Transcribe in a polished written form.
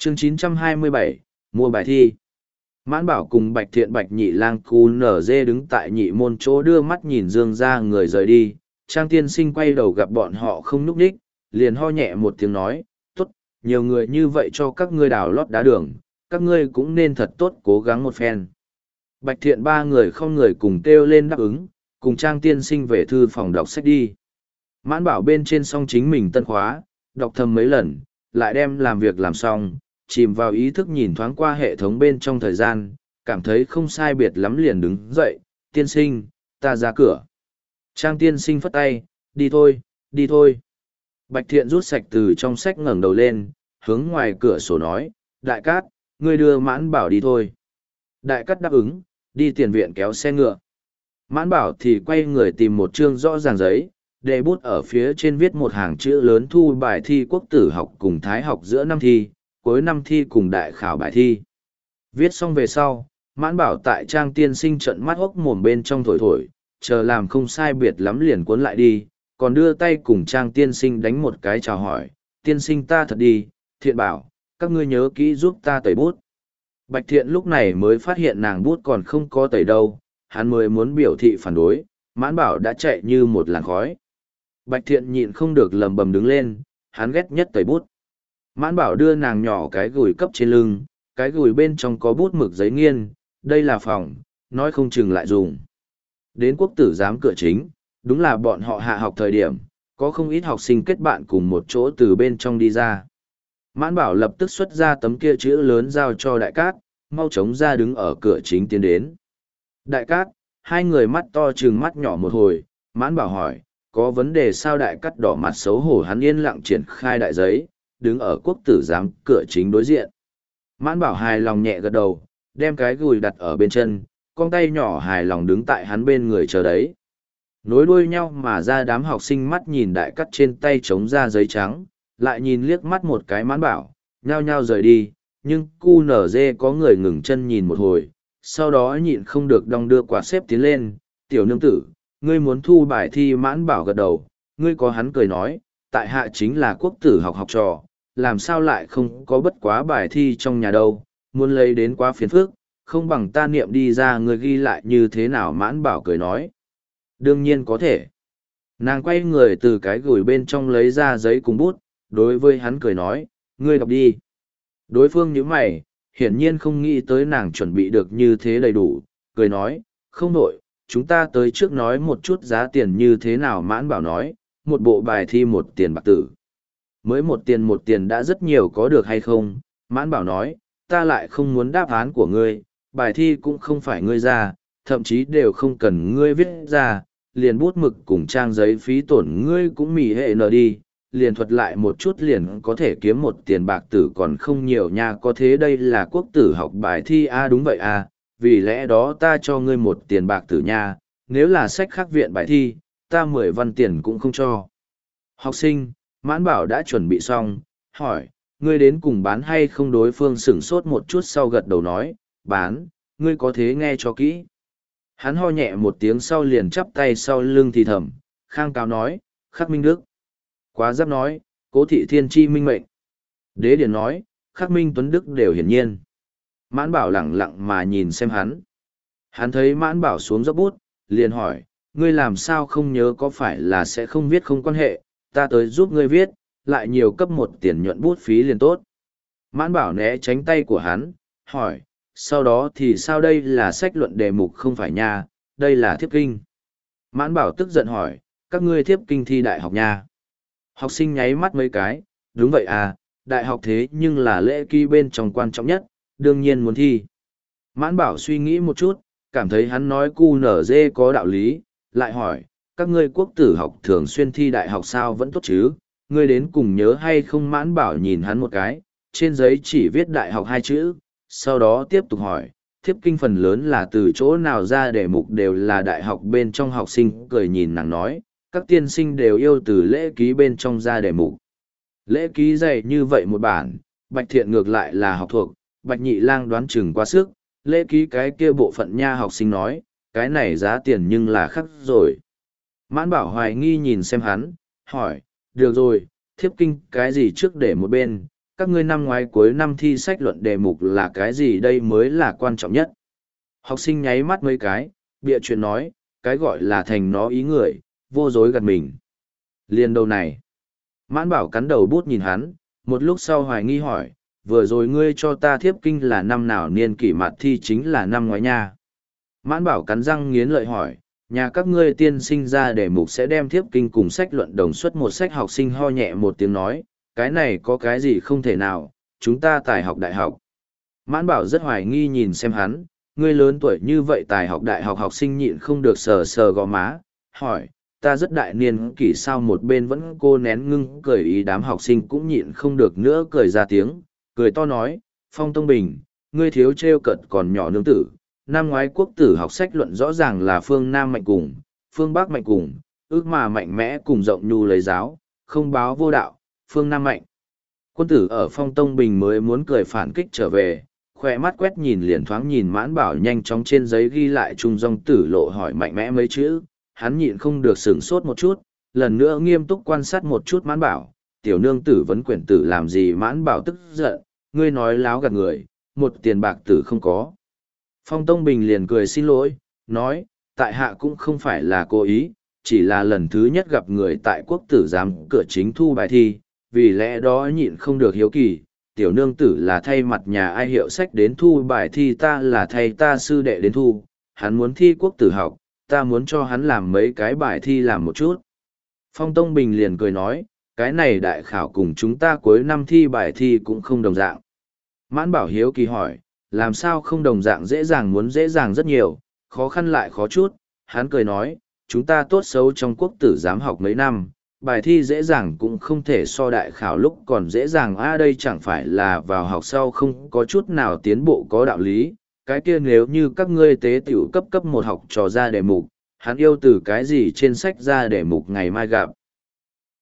Chương 927, mua bài thi. Mãn Bảo cùng Bạch Thiện Bạch Nhị Lang cu nở dê đứng tại nhị môn chỗ đưa mắt nhìn Dương ra người rời đi. Trang tiên sinh quay đầu gặp bọn họ không núp đích, liền ho nhẹ một tiếng nói, tốt, nhiều người như vậy cho các ngươi đào lót đá đường, các ngươi cũng nên thật tốt cố gắng một phen. Bạch Thiện ba người không người cùng kêu lên đáp ứng, cùng Trang tiên sinh về thư phòng đọc sách đi. Mãn Bảo bên trên xong chính mình tân khóa, đọc thầm mấy lần, lại đem làm việc làm xong, chìm vào ý thức nhìn thoáng qua hệ thống bên trong thời gian, cảm thấy không sai biệt lắm liền đứng dậy, tiên sinh, ta ra cửa. Trang tiên sinh phất tay, đi thôi, đi thôi. Bạch Thiện rút sạch từ trong sách ngẩng đầu lên, hướng ngoài cửa sổ nói, Đại Cát, ngươi đưa Mãn Bảo đi thôi. Đại Cát đáp ứng, đi tiền viện kéo xe ngựa. Mãn Bảo thì quay người tìm một chương rõ ràng giấy, để bút ở phía trên viết một hàng chữ lớn thu bài thi quốc tử học cùng thái học giữa năm thi, cuối năm thi cùng đại khảo bài thi. Viết xong về sau, Mãn Bảo tại Trang tiên sinh trận mắt hốc mồm bên trong thổi thổi, chờ làm không sai biệt lắm liền cuốn lại đi, còn đưa tay cùng Trang tiên sinh đánh một cái chào hỏi, tiên sinh ta thật đi, Thiện bảo, các ngươi nhớ kỹ giúp ta tẩy bút. Bạch Thiện lúc này mới phát hiện nàng bút còn không có tẩy đâu, hắn mới muốn biểu thị phản đối, Mãn Bảo đã chạy như một làn khói. Bạch Thiện nhịn không được lầm bầm đứng lên, hắn ghét nhất tẩy bút. Mãn Bảo đưa nàng nhỏ cái gùi cấp trên lưng, cái gùi bên trong có bút mực giấy nghiên, đây là phòng, nói không chừng lại dùng. Đến quốc tử giám cửa chính, đúng là bọn họ hạ học thời điểm, có không ít học sinh kết bạn cùng một chỗ từ bên trong đi ra. Mãn Bảo lập tức xuất ra tấm kia chữ lớn giao cho Đại Cát, mau chóng ra đứng ở cửa chính tiến đến. Đại Cát, hai người mắt to trừng mắt nhỏ một hồi, Mãn Bảo hỏi, có vấn đề sao? Đại Cát đỏ mặt xấu hổ, hắn yên lặng triển khai đại giấy, đứng ở quốc tử giám cửa chính đối diện. Mãn Bảo hài lòng nhẹ gật đầu, đem cái gùi đặt ở bên chân, con tay nhỏ hài lòng đứng tại hắn bên người chờ đấy. Nối đuôi nhau mà ra, đám học sinh mắt nhìn Đại Cát trên tay chống ra giấy trắng, lại nhìn liếc mắt một cái Mãn Bảo, nhao nhao rời đi, nhưng cu nở dê có người ngừng chân nhìn một hồi, sau đó nhịn không được đong đưa quạt xếp tiến lên, tiểu nương tử, ngươi muốn thu bài thi? Mãn Bảo gật đầu, ngươi có hắn cười nói, tại hạ chính là quốc tử học học trò, làm sao lại không có bất quá bài thi trong nhà đâu, muốn lấy đến quá phiền phức, không bằng ta niệm đi ra, ngươi ghi lại như thế nào? Mãn Bảo cười nói, đương nhiên có thể. Nàng quay người từ cái gùi bên trong lấy ra giấy cùng bút, đối với hắn cười nói, ngươi đọc đi. Đối phương nhíu mày, hiển nhiên không nghĩ tới nàng chuẩn bị được như thế đầy đủ, cười nói, không nổi, chúng ta tới trước nói một chút giá tiền như thế nào? Mãn Bảo nói, một bộ bài thi 1 tiền bạc tử. Mới 1 tiền đã rất nhiều, có được hay không? Mãn Bảo nói, ta lại không muốn đáp án của ngươi, bài thi cũng không phải ngươi ra, thậm chí đều không cần ngươi viết ra, liền bút mực cùng trang giấy phí tổn ngươi cũng mỉ hệ nở đi, liền thuật lại một chút liền có thể kiếm 1 tiền bạc tử còn không nhiều nha. Có thế đây là quốc tử học bài thi à? Đúng vậy à, vì lẽ đó ta cho ngươi 1 tiền bạc tử nha, nếu là sách khác viện bài thi, ta 10 văn tiền cũng không cho. Học sinh, Mãn Bảo đã chuẩn bị xong, hỏi, ngươi đến cùng bán hay không? Đối phương sửng sốt một chút sau gật đầu nói, bán, ngươi có thế nghe cho kỹ. Hắn ho nhẹ một tiếng sau liền chắp tay sau lưng thì thầm, khang cáo nói, Khắc Minh Đức. Quá giáp nói, Cố Thị Thiên Chi minh mệnh. Đế Điển nói, Khắc Minh Tuấn Đức đều hiển nhiên. Mãn Bảo lẳng lặng mà nhìn xem hắn. Hắn thấy Mãn Bảo xuống dốc bút, liền hỏi, ngươi làm sao không nhớ, có phải là sẽ không viết không quan hệ, ta tới giúp ngươi viết, lại nhiều cấp 1 tiền nhuận bút phí liền tốt. Mãn Bảo né tránh tay của hắn, hỏi, sau đó thì sao? Đây là sách luận đề mục không phải nha, đây là thiếp kinh. Mãn Bảo tức giận hỏi, các ngươi thiếp kinh thi đại học nha. Học sinh nháy mắt mấy cái, đúng vậy à, đại học thế nhưng là lễ ký bên trong quan trọng nhất, đương nhiên muốn thi. Mãn Bảo suy nghĩ một chút, cảm thấy hắn nói cu nở dê có đạo lý, lại hỏi, các ngươi quốc tử học thường xuyên thi đại học sao? Vẫn tốt chứ, ngươi đến cùng nhớ hay không? Mãn Bảo nhìn hắn một cái, trên giấy chỉ viết đại học 2 chữ, sau đó tiếp tục hỏi, thiếp kinh phần lớn là từ chỗ nào ra? Đề mục đều là đại học bên trong. Học sinh cười nhìn nàng nói, các tiên sinh đều yêu từ lễ ký bên trong ra đề mục. Lễ ký dày như vậy một bản, Bạch Thiện ngược lại là học thuộc, Bạch Nhị Lang đoán chừng quá sức, lễ ký cái kia bộ phận nha. Học sinh nói, cái này giá tiền nhưng là khắc rồi. Mãn Bảo hoài nghi nhìn xem hắn, hỏi, được rồi, thiếp kinh cái gì trước để một bên, các ngươi năm ngoái cuối năm thi sách luận đề mục là cái gì đây mới là quan trọng nhất. Học sinh nháy mắt mấy cái, bịa chuyện nói, cái gọi là thành nó ý người, vô dối gạt mình. Liên đầu này. Mãn Bảo cắn đầu bút nhìn hắn, một lúc sau hoài nghi hỏi, vừa rồi ngươi cho ta thiếp kinh là năm nào niên kỷ mặt thi chính là năm ngoái nha. Mãn Bảo cắn răng nghiến lợi hỏi, nhà các ngươi tiên sinh ra đề mục sẽ đem thiếp kinh cùng sách luận đồng xuất một sách. Học sinh ho nhẹ một tiếng nói, cái này có cái gì không thể nào, chúng ta tài học đại học. Mãn Bảo rất hoài nghi nhìn xem hắn, ngươi lớn tuổi như vậy tài học đại học. Học sinh nhịn không được sờ sờ gò má, hỏi, ta rất đại niên kỷ sao. Một bên vẫn cô nén ngưng cười ý, đám học sinh cũng nhịn không được nữa cười ra tiếng, cười to nói, Phong Tông Bình, ngươi thiếu trêu cợt còn nhỏ nương tử. Năm ngoái quốc tử học sách luận rõ ràng là phương Nam mạnh cùng, phương Bắc mạnh cùng, ước mà mạnh mẽ cùng rộng nhu lấy giáo, không báo vô đạo, phương Nam mạnh. Quân tử ở Phong Tông Bình mới muốn cười phản kích trở về, khoe mắt quét nhìn liền thoáng nhìn Mãn Bảo nhanh chóng trên giấy ghi lại trung dòng tử lộ hỏi mạnh mẽ mấy chữ, hắn nhịn không được sửng sốt một chút, lần nữa nghiêm túc quan sát một chút Mãn Bảo, tiểu nương tử vấn quyển tử làm gì. Mãn Bảo tức giận, ngươi nói láo gạt người, một tiền bạc tử không có. Phong Tông Bình liền cười xin lỗi, nói, tại hạ cũng không phải là cố ý, chỉ là lần thứ nhất gặp người tại quốc tử giám cửa chính thu bài thi, vì lẽ đó nhịn không được hiếu kỳ, tiểu nương tử là thay mặt nhà ai hiệu sách đến thu bài thi, ta là thay ta sư đệ đến thu, hắn muốn thi quốc tử học, ta muốn cho hắn làm mấy cái bài thi làm một chút. Phong Tông Bình liền cười nói, cái này đại khảo cùng chúng ta cuối năm thi bài thi cũng không đồng dạng. Mãn Bảo hiếu kỳ hỏi, làm sao không đồng dạng? Dễ dàng muốn dễ dàng rất nhiều, khó khăn lại khó chút. Hắn cười nói, chúng ta tốt xấu trong quốc tử giám học mấy năm, bài thi dễ dàng cũng không thể so đại khảo lúc còn dễ dàng. Đây chẳng phải là vào học sau không có chút nào tiến bộ có đạo lý. Cái kia nếu như các ngươi tế tiểu cấp một học trò ra đề mục, hắn yêu từ cái gì trên sách ra đề mục ngày mai gặp.